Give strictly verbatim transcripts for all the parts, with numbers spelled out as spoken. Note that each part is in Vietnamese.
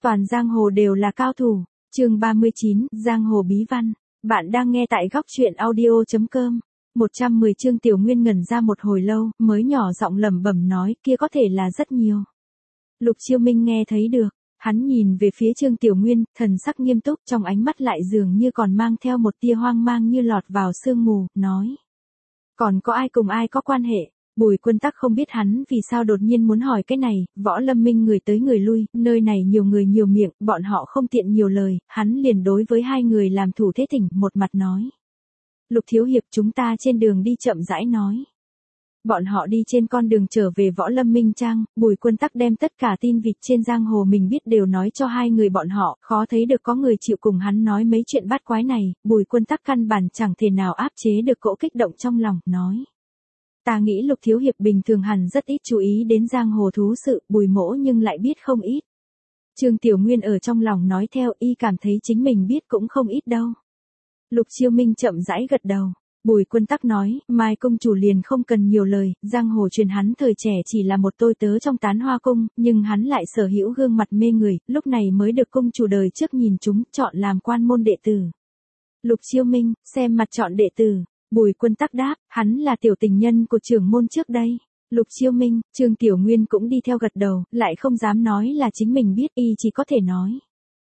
Toàn giang hồ đều là cao thủ. Chương ba mươi chín, Giang hồ bí văn. Bạn đang nghe tại góc truyện audio chấm com. một trăm mười chương. Tiểu Nguyên ngẩn ra một hồi lâu, mới nhỏ giọng lẩm bẩm nói, kia có thể là rất nhiều. Lục Chiêu Minh nghe thấy được, hắn nhìn về phía Trương Tiểu Nguyên, thần sắc nghiêm túc, trong ánh mắt lại dường như còn mang theo một tia hoang mang như lọt vào sương mù, nói: còn có ai cùng ai có quan hệ? Bùi Quân Tắc không biết hắn vì sao đột nhiên muốn hỏi cái này, Võ Lâm Minh người tới người lui, nơi này nhiều người nhiều miệng, bọn họ không tiện nhiều lời, hắn liền đối với hai người làm thủ thế thỉnh, một mặt nói: Lục thiếu hiệp, chúng ta trên đường đi chậm rãi nói. Bọn họ đi trên con đường trở về Võ Lâm Minh Trang, Bùi Quân Tắc đem tất cả tin vịt trên giang hồ mình biết đều nói cho hai người bọn họ, khó thấy được có người chịu cùng hắn nói mấy chuyện bát quái này, Bùi Quân Tắc căn bản chẳng thể nào áp chế được cỗ kích động trong lòng, nói: ta nghĩ Lục thiếu hiệp bình thường hẳn rất ít chú ý đến giang hồ thú sự, Bùi mỗ nhưng lại biết không ít. Trương Tiểu Nguyên ở trong lòng nói theo, y cảm thấy chính mình biết cũng không ít đâu. Lục Chiêu Minh chậm rãi gật đầu. Bùi Quân Tắc nói, Mai công chủ liền không cần nhiều lời, giang hồ truyền hắn thời trẻ chỉ là một tôi tớ trong Tán Hoa cung, nhưng hắn lại sở hữu gương mặt mê người, lúc này mới được cung chủ đời trước nhìn chúng, chọn làm quan môn đệ tử. Lục Chiêu Minh, xem mặt chọn đệ tử. Bùi Quân Tắc đáp, hắn là tiểu tình nhân của trưởng môn trước đây. Lục Chiêu Minh, Trương Tiểu Nguyên cũng đi theo gật đầu, lại không dám nói là chính mình biết, y chỉ có thể nói: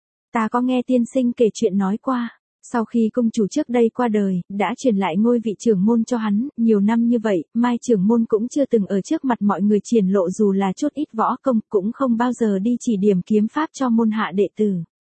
ta có nghe tiên sinh kể chuyện nói qua. Sau khi công chủ trước đây qua đời, đã truyền lại ngôi vị trưởng môn cho hắn, nhiều năm như vậy, Mai trưởng môn cũng chưa từng ở trước mặt mọi người triển lộ dù là chút ít võ công, cũng không bao giờ đi chỉ điểm kiếm pháp cho môn hạ đệ tử.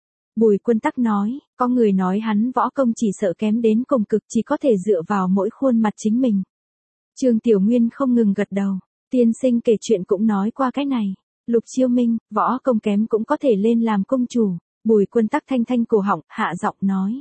Bùi Quân Tắc nói, có người nói hắn võ công chỉ sợ kém đến cùng cực, chỉ có thể dựa vào mỗi khuôn mặt chính mình. Trương Tiểu Nguyên không ngừng gật đầu, tiên sinh kể chuyện cũng nói qua cái này. Lục Chiêu Minh, võ công kém cũng có thể lên làm công chủ. Bùi Quân Tắc thanh thanh cổ họng, hạ giọng nói: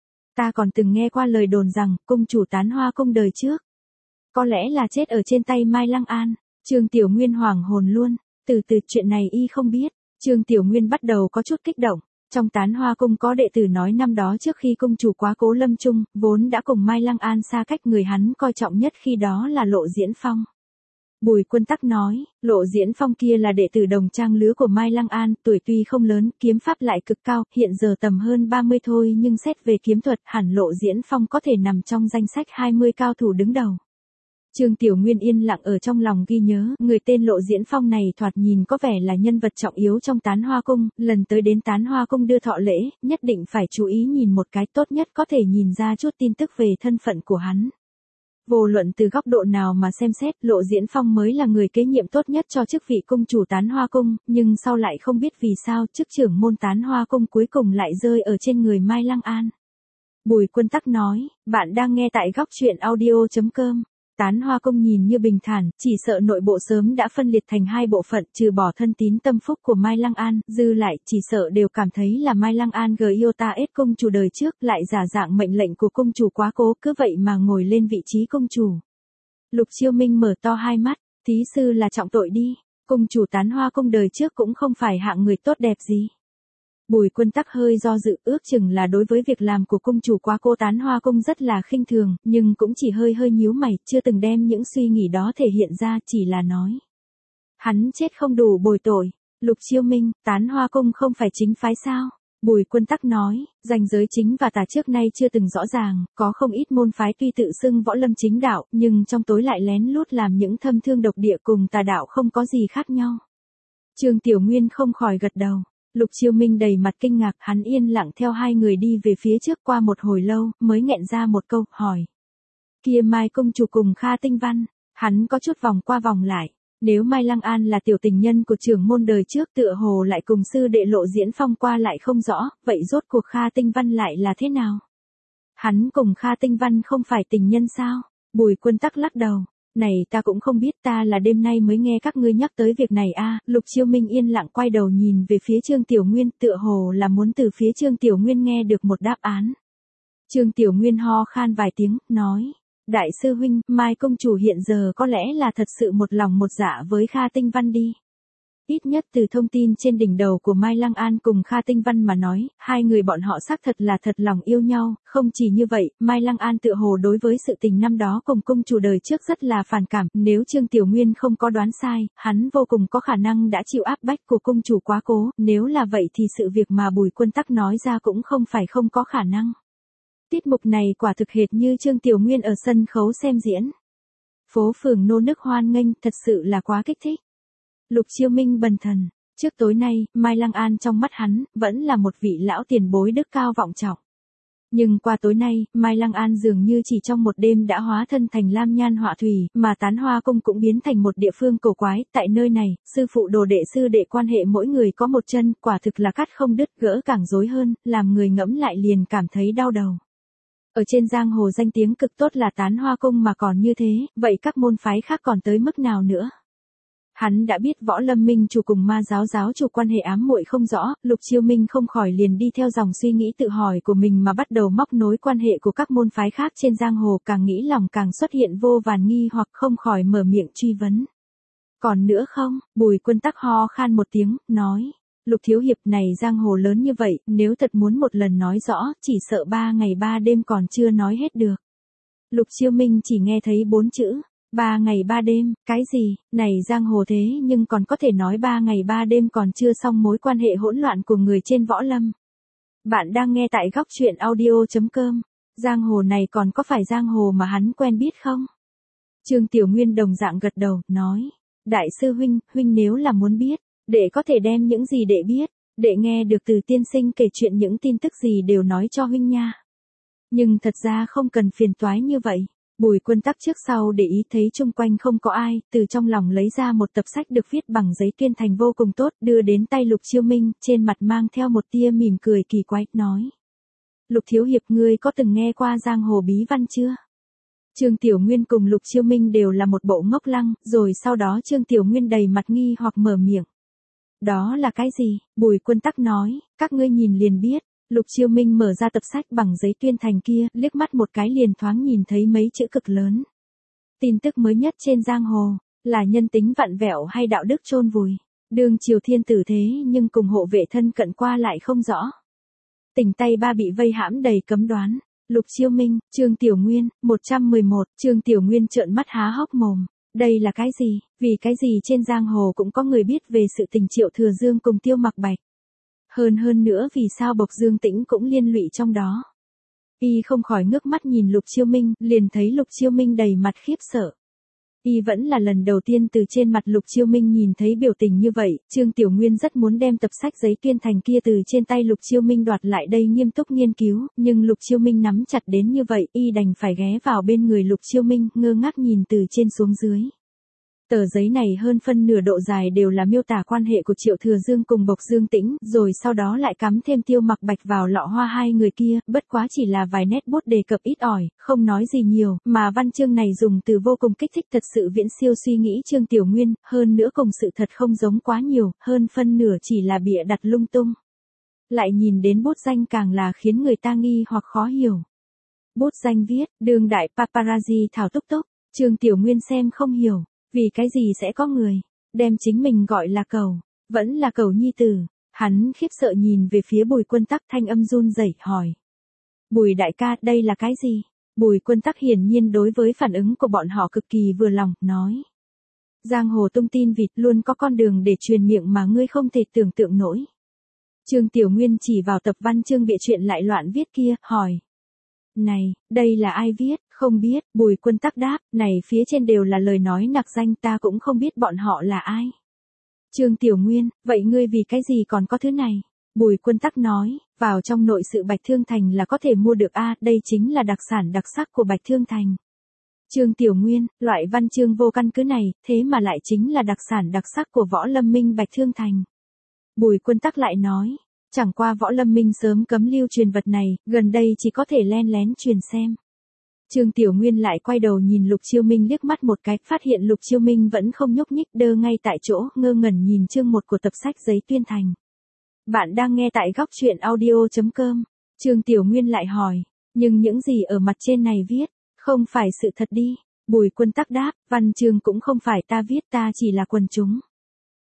ta còn từng nghe qua lời đồn rằng, công chủ Tán Hoa cung đời trước có lẽ là chết ở trên tay Mai Lăng An. Trương Tiểu Nguyên hoảng hồn luôn, từ từ chuyện này y không biết. Trương Tiểu Nguyên bắt đầu có chút kích động. Trong Tán Hoa cung có đệ tử nói năm đó trước khi công chủ quá cố lâm chung, vốn đã cùng Mai Lăng An xa cách, người hắn coi trọng nhất khi đó là Lộ Diễn Phong. Bùi Quân Tắc nói, Lộ Diễn Phong kia là đệ tử đồng trang lứa của Mai Lăng An, tuổi tuy không lớn, kiếm pháp lại cực cao, hiện giờ tầm hơn ba mươi thôi, nhưng xét về kiếm thuật, hẳn Lộ Diễn Phong có thể nằm trong danh sách hai mươi cao thủ đứng đầu. Trương Tiểu Nguyên yên lặng ở trong lòng ghi nhớ, người tên Lộ Diễn Phong này thoạt nhìn có vẻ là nhân vật trọng yếu trong Tán Hoa cung, lần tới đến Tán Hoa cung đưa thọ lễ, nhất định phải chú ý nhìn một cái, tốt nhất có thể nhìn ra chút tin tức về thân phận của hắn. Vô luận từ góc độ nào mà xem xét, Lộ Diễn Phong mới là người kế nhiệm tốt nhất cho chức vị cung chủ Tán Hoa cung, nhưng sau lại không biết vì sao chức trưởng môn Tán Hoa cung cuối cùng lại rơi ở trên người Mai Lăng An. Bùi Quân Tắc nói, bạn đang nghe tại góc truyện audio chấm com. Tán Hoa cung nhìn như bình thản, chỉ sợ nội bộ sớm đã phân liệt thành hai bộ phận, trừ bỏ thân tín tâm phúc của Mai Lăng An, dư lại chỉ sợ đều cảm thấy là Mai Lăng An Giota S công chủ đời trước, lại giả dạng mệnh lệnh của công chủ quá cố, cứ vậy mà ngồi lên vị trí công chủ. Lục Chiêu Minh mở to hai mắt, thí sư là trọng tội đi, công chủ Tán Hoa cung đời trước cũng không phải hạng người tốt đẹp gì. Bùi Quân Tắc hơi do dự, ước chừng là đối với việc làm của công chủ quá cô Tán Hoa cung rất là khinh thường, nhưng cũng chỉ hơi hơi nhíu mày, chưa từng đem những suy nghĩ đó thể hiện ra, chỉ là nói: hắn chết không đủ bồi tội. Lục Chiêu Minh, Tán Hoa cung không phải chính phái sao? Bùi Quân Tắc nói, ranh giới chính và tà trước nay chưa từng rõ ràng, có không ít môn phái tuy tự xưng võ lâm chính đạo, nhưng trong tối lại lén lút làm những thâm thương độc địa, cùng tà đạo không có gì khác nhau. Trương Tiểu Nguyên không khỏi gật đầu. Lục Chiêu Minh đầy mặt kinh ngạc, hắn yên lặng theo hai người đi về phía trước, qua một hồi lâu, mới nghẹn ra một câu, hỏi: kia Mai công chủ cùng Kha Tinh Văn? Hắn có chút vòng qua vòng lại. Nếu Mai Lăng An là tiểu tình nhân của trưởng môn đời trước, tựa hồ lại cùng sư đệ Lộ Diễn Phong qua lại không rõ, vậy rốt cuộc Kha Tinh Văn lại là thế nào? Hắn cùng Kha Tinh Văn không phải tình nhân sao? Bùi Quân Tắc lắc đầu. Này ta cũng không biết, ta là đêm nay mới nghe các ngươi nhắc tới việc này a. Lục Chiêu Minh yên lặng quay đầu nhìn về phía Trương Tiểu Nguyên, tựa hồ là muốn từ phía Trương Tiểu Nguyên nghe được một đáp án. Trương Tiểu Nguyên ho khan vài tiếng, nói: đại sư huynh, Mai công chủ hiện giờ có lẽ là thật sự một lòng một dạ với Kha Tinh Văn đi. Ít nhất từ thông tin trên đỉnh đầu của Mai Lăng An cùng Kha Tinh Văn mà nói, hai người bọn họ xác thật là thật lòng yêu nhau, không chỉ như vậy, Mai Lăng An tựa hồ đối với sự tình năm đó cùng cung chủ đời trước rất là phản cảm, nếu Trương Tiểu Nguyên không có đoán sai, hắn vô cùng có khả năng đã chịu áp bách của cung chủ quá cố, nếu là vậy thì sự việc mà Bùi Quân Tắc nói ra cũng không phải không có khả năng. Tiết mục này quả thực hệt như Trương Tiểu Nguyên ở sân khấu xem diễn. Phố phường nô nức hoan nghênh, thật sự là quá kích thích. Lục Chiêu Minh bần thần, trước tối nay, Mai Lăng An trong mắt hắn, vẫn là một vị lão tiền bối đức cao vọng trọng. Nhưng qua tối nay, Mai Lăng An dường như chỉ trong một đêm đã hóa thân thành lam nhan họa thủy, mà Tán Hoa Cung cũng biến thành một địa phương cổ quái, tại nơi này, sư phụ đồ đệ sư đệ quan hệ mỗi người có một chân, quả thực là cắt không đứt gỡ càng rối hơn, làm người ngẫm lại liền cảm thấy đau đầu. Ở trên giang hồ danh tiếng cực tốt là Tán Hoa Cung mà còn như thế, vậy các môn phái khác còn tới mức nào nữa? Hắn đã biết Võ Lâm Minh chủ cùng Ma giáo giáo chủ quan hệ ám muội không rõ, Lục Chiêu Minh không khỏi liền đi theo dòng suy nghĩ tự hỏi của mình mà bắt đầu móc nối quan hệ của các môn phái khác trên giang hồ, càng nghĩ lòng càng xuất hiện vô vàn nghi hoặc không khỏi mở miệng truy vấn. Còn nữa không? Bùi Quân Tắc ho khan một tiếng, nói. Lục thiếu hiệp này giang hồ lớn như vậy, nếu thật muốn một lần nói rõ, chỉ sợ ba ngày ba đêm còn chưa nói hết được. Lục Chiêu Minh chỉ nghe thấy bốn chữ. Ba ngày ba đêm, cái gì, này giang hồ thế nhưng còn có thể nói ba ngày ba đêm còn chưa xong mối quan hệ hỗn loạn của người trên võ lâm. Bạn đang nghe tại góc truyện audio chấm com, giang hồ này còn có phải giang hồ mà hắn quen biết không? Trương Tiểu Nguyên đồng dạng gật đầu, nói, đại sư huynh, huynh nếu là muốn biết, đệ có thể đem những gì đệ biết, đệ nghe được từ tiên sinh kể chuyện những tin tức gì đều nói cho huynh nha. Nhưng thật ra không cần phiền toái như vậy. Bùi Quân Tắc trước sau để ý thấy chung quanh không có ai, từ trong lòng lấy ra một tập sách được viết bằng giấy tuyên thành vô cùng tốt, đưa đến tay Lục Chiêu Minh, trên mặt mang theo một tia mỉm cười kỳ quái, nói. Lục thiếu hiệp ngươi có từng nghe qua giang hồ bí văn chưa? Trương Tiểu Nguyên cùng Lục Chiêu Minh đều là một bộ ngốc lăng, rồi sau đó Trương Tiểu Nguyên đầy mặt nghi hoặc mở miệng. Đó là cái gì? Bùi Quân Tắc nói, các ngươi nhìn liền biết. Lục Chiêu Minh mở ra tập sách bằng giấy tuyên thành kia, liếc mắt một cái liền thoáng nhìn thấy mấy chữ cực lớn. Tin tức mới nhất trên giang hồ, là nhân tính vặn vẹo hay đạo đức chôn vùi. Đương triều thiên tử thế nhưng cùng hộ vệ thân cận qua lại không rõ. Tỉnh tay ba bị vây hãm đầy cấm đoán. Lục Chiêu Minh, Trương Tiểu Nguyên, một trăm mười một, Trương Tiểu Nguyên trợn mắt há hốc mồm. Đây là cái gì? Vì cái gì trên giang hồ cũng có người biết về sự tình Triệu Thừa Dương cùng Tiêu Mặc Bạch. Hơn hơn nữa vì sao Bộc Dương Tĩnh cũng liên lụy trong đó. Y không khỏi ngước mắt nhìn Lục Chiêu Minh, liền thấy Lục Chiêu Minh đầy mặt khiếp sợ. Y vẫn là lần đầu tiên từ trên mặt Lục Chiêu Minh nhìn thấy biểu tình như vậy, Trương Tiểu Nguyên rất muốn đem tập sách giấy tuyên thành kia từ trên tay Lục Chiêu Minh đoạt lại đây nghiêm túc nghiên cứu, nhưng Lục Chiêu Minh nắm chặt đến như vậy, Y đành phải ghé vào bên người Lục Chiêu Minh, ngơ ngác nhìn từ trên xuống dưới. Tờ giấy này hơn phân nửa độ dài đều là miêu tả quan hệ của Triệu Thừa Dương cùng Bộc Dương Tĩnh, rồi sau đó lại cắm thêm Tiêu Mặc Bạch vào lọ hoa hai người kia, bất quá chỉ là vài nét bút đề cập ít ỏi, không nói gì nhiều, mà văn chương này dùng từ vô cùng kích thích thật sự viễn siêu suy nghĩ Trương Tiểu Nguyên, hơn nữa cùng sự thật không giống quá nhiều, hơn phân nửa chỉ là bịa đặt lung tung. Lại nhìn đến bút danh càng là khiến người ta nghi hoặc khó hiểu. Bút danh viết, đương đại paparazzi Thảo Túc Túc, Trương Tiểu Nguyên xem không hiểu. Vì cái gì sẽ có người, đem chính mình gọi là cẩu, vẫn là cẩu nhi tử, hắn khiếp sợ nhìn về phía Bùi Quân Tắc thanh âm run rẩy hỏi. Bùi đại ca, đây là cái gì? Bùi Quân Tắc hiển nhiên đối với phản ứng của bọn họ cực kỳ vừa lòng, nói. Giang hồ tung tin vịt luôn có con đường để truyền miệng mà ngươi không thể tưởng tượng nổi. Trương Tiểu Nguyên chỉ vào tập văn chương bịa chuyện lại loạn viết kia, hỏi. Này, đây là ai viết? Không biết, Bùi Quân Tắc đáp, này phía trên đều là lời nói nặc danh ta cũng không biết bọn họ là ai. Trương Tiểu Nguyên, vậy ngươi vì cái gì còn có thứ này? Bùi Quân Tắc nói, vào trong nội sự Bạch Thương Thành là có thể mua được a, đây chính là đặc sản đặc sắc của Bạch Thương Thành. Trương Tiểu Nguyên, loại văn chương vô căn cứ này, thế mà lại chính là đặc sản đặc sắc của Võ Lâm Minh Bạch Thương Thành. Bùi Quân Tắc lại nói, chẳng qua Võ Lâm Minh sớm cấm lưu truyền vật này, gần đây chỉ có thể len lén truyền xem. Trương Tiểu Nguyên lại quay đầu nhìn Lục Chiêu Minh liếc mắt một cái, phát hiện Lục Chiêu Minh vẫn không nhúc nhích, đơ ngay tại chỗ, ngơ ngẩn nhìn chương một của tập sách giấy tuyên thành. Bạn đang nghe tại góc truyện audio chấm com. Trương Tiểu Nguyên lại hỏi, nhưng những gì ở mặt trên này viết, không phải sự thật đi. Bùi Quân Tắc đáp, văn chương cũng không phải ta viết, ta chỉ là quần chúng.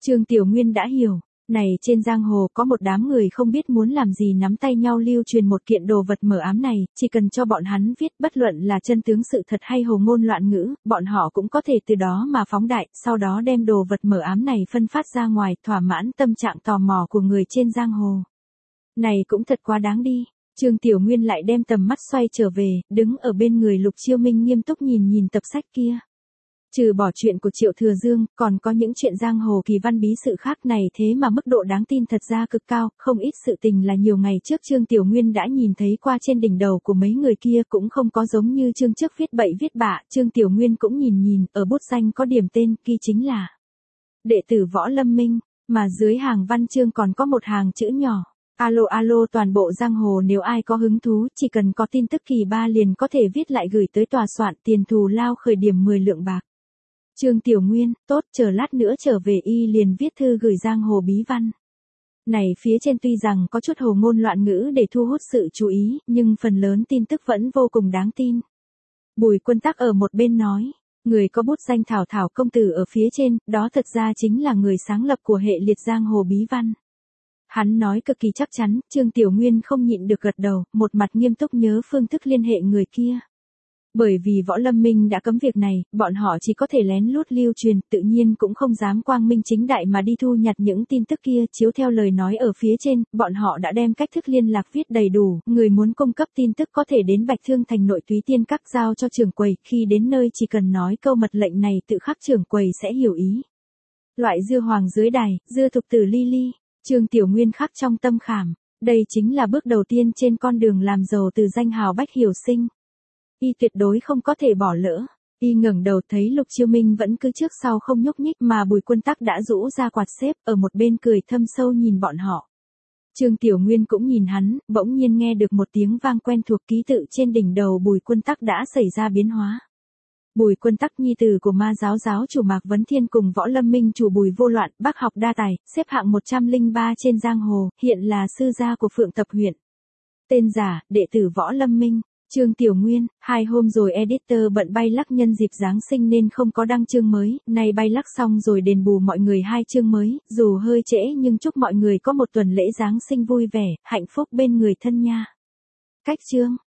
Trương Tiểu Nguyên đã hiểu. Này trên giang hồ có một đám người không biết muốn làm gì nắm tay nhau lưu truyền một kiện đồ vật mờ ám này, chỉ cần cho bọn hắn viết bất luận là chân tướng sự thật hay hồ ngôn loạn ngữ, bọn họ cũng có thể từ đó mà phóng đại, sau đó đem đồ vật mờ ám này phân phát ra ngoài, thỏa mãn tâm trạng tò mò của người trên giang hồ. Này cũng thật quá đáng đi. Trương Tiểu Nguyên lại đem tầm mắt xoay trở về, đứng ở bên người Lục Chiêu Minh nghiêm túc nhìn nhìn tập sách kia. Trừ bỏ chuyện của Triệu Thừa Dương, còn có những chuyện giang hồ kỳ văn bí sự khác này thế mà mức độ đáng tin thật ra cực cao, không ít sự tình là nhiều ngày trước Trương Tiểu Nguyên đã nhìn thấy qua trên đỉnh đầu của mấy người kia cũng không có giống như chương trước viết bậy viết bạ, Trương Tiểu Nguyên cũng nhìn nhìn, ở bút danh có điểm tên, ghi chính là đệ tử Võ Lâm Minh, mà dưới hàng văn chương còn có một hàng chữ nhỏ. Alo alo toàn bộ giang hồ nếu ai có hứng thú, chỉ cần có tin tức kỳ ba liền có thể viết lại gửi tới tòa soạn tiền thù lao khởi điểm mười lượng bạc. Trương Tiểu Nguyên, tốt, chờ lát nữa trở về y liền viết thư gửi giang hồ bí văn. Này phía trên tuy rằng có chút hồ ngôn loạn ngữ để thu hút sự chú ý, nhưng phần lớn tin tức vẫn vô cùng đáng tin. Bùi Quân Tắc ở một bên nói, người có bút danh Thảo Thảo công tử ở phía trên, đó thật ra chính là người sáng lập của hệ liệt giang hồ bí văn. Hắn nói cực kỳ chắc chắn, Trương Tiểu Nguyên không nhịn được gật đầu, một mặt nghiêm túc nhớ phương thức liên hệ người kia. Bởi vì Võ Lâm Minh đã cấm việc này, bọn họ chỉ có thể lén lút lưu truyền, tự nhiên cũng không dám quang minh chính đại mà đi thu nhặt những tin tức kia, chiếu theo lời nói ở phía trên, bọn họ đã đem cách thức liên lạc viết đầy đủ, người muốn cung cấp tin tức có thể đến Bạch Thương Thành nội Túy Tiên Các giao cho trưởng quầy, khi đến nơi chỉ cần nói câu mật lệnh này tự khắc trưởng quầy sẽ hiểu ý. Loại dưa hoàng dưới đài, dưa thục tử ly ly, Trương Tiểu Nguyên khắc trong tâm khảm, đây chính là bước đầu tiên trên con đường làm giàu từ danh hào Bách Hiểu Sinh. Y tuyệt đối không có thể bỏ lỡ. Y ngẩng đầu thấy Lục Chiêu Minh vẫn cứ trước sau không nhúc nhích mà Bùi Quân Tắc đã rũ ra quạt xếp ở một bên cười thâm sâu nhìn bọn họ. Trương Tiểu Nguyên cũng nhìn hắn, bỗng nhiên nghe được một tiếng vang quen thuộc, ký tự trên đỉnh đầu Bùi Quân Tắc đã xảy ra biến hóa. Bùi Quân Tắc nhi tử của ma giáo giáo chủ Mạc Vấn Thiên cùng Võ Lâm Minh chủ Bùi Vô Loạn, bác học đa tài, xếp hạng một trăm lẻ ba trên giang hồ, hiện là sư gia của Phượng Tập huyện. Tên giả, đệ tử Võ Lâm Minh. Trương Tiểu Nguyên, hai hôm rồi editor bận bay lắc nhân dịp Giáng sinh nên không có đăng chương mới, nay bay lắc xong rồi đền bù mọi người hai chương mới, dù hơi trễ nhưng chúc mọi người có một tuần lễ Giáng sinh vui vẻ, hạnh phúc bên người thân nha. Cách chương